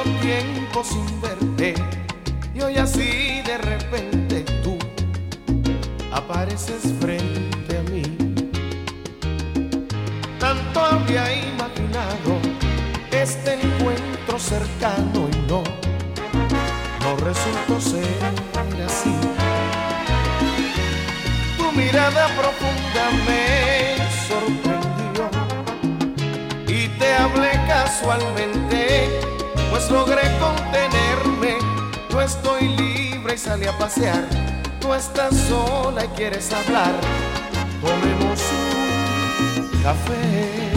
tiempo sin verte y hoy así de repente tú apareces frente a mí. Tanto había imaginado este encuentro cercano y no resultó ser así. Tu mirada profunda me sorprendió y te hablé casualmente, pues logré contenerme. Yo estoy libre y salí a pasear, tú estás sola y quieres hablar. Tomemos un café.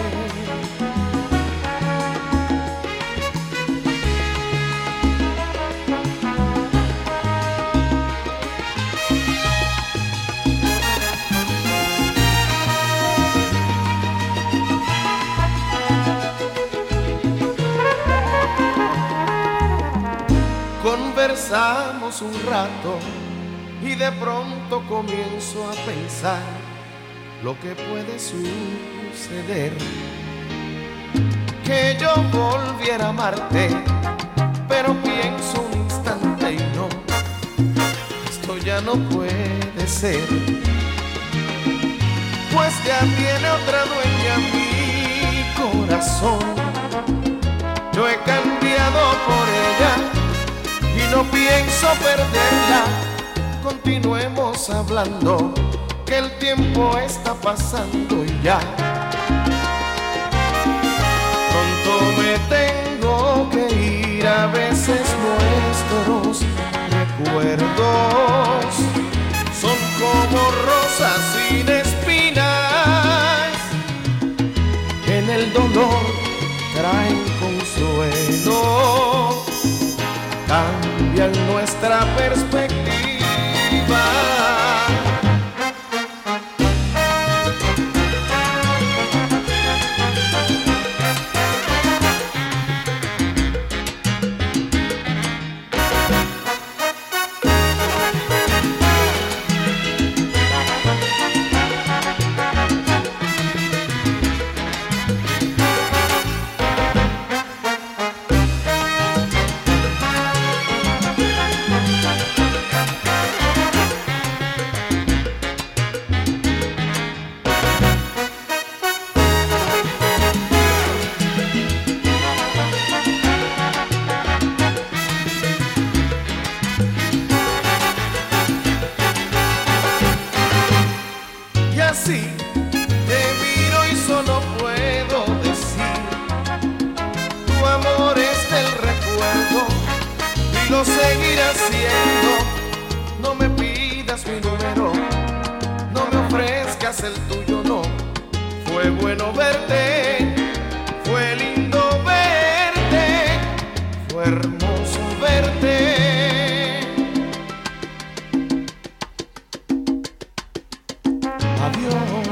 Conversamos un rato y de pronto comienzo a pensar lo que puede suceder. Que yo volviera a amarte, pero pienso un instante y no, esto ya no puede ser. Pues ya tiene otra dueña mi corazón. Yo he cambiado por ella y no pienso perderla. Continuemos hablando, que el tiempo está pasando y ya pronto me tengo que ir. A veces nuestros recuerdos son como rosas sin espinas, en el dolor traen consuelo, cambian nuestra perspectiva. Así te miro y solo puedo decir, tu amor es del recuerdo y lo seguirá siendo. No me pidas mi número, no me ofrezcas el tuyo, no. Fue bueno verte, fue lindo verte, fue hermoso verte. Adiós.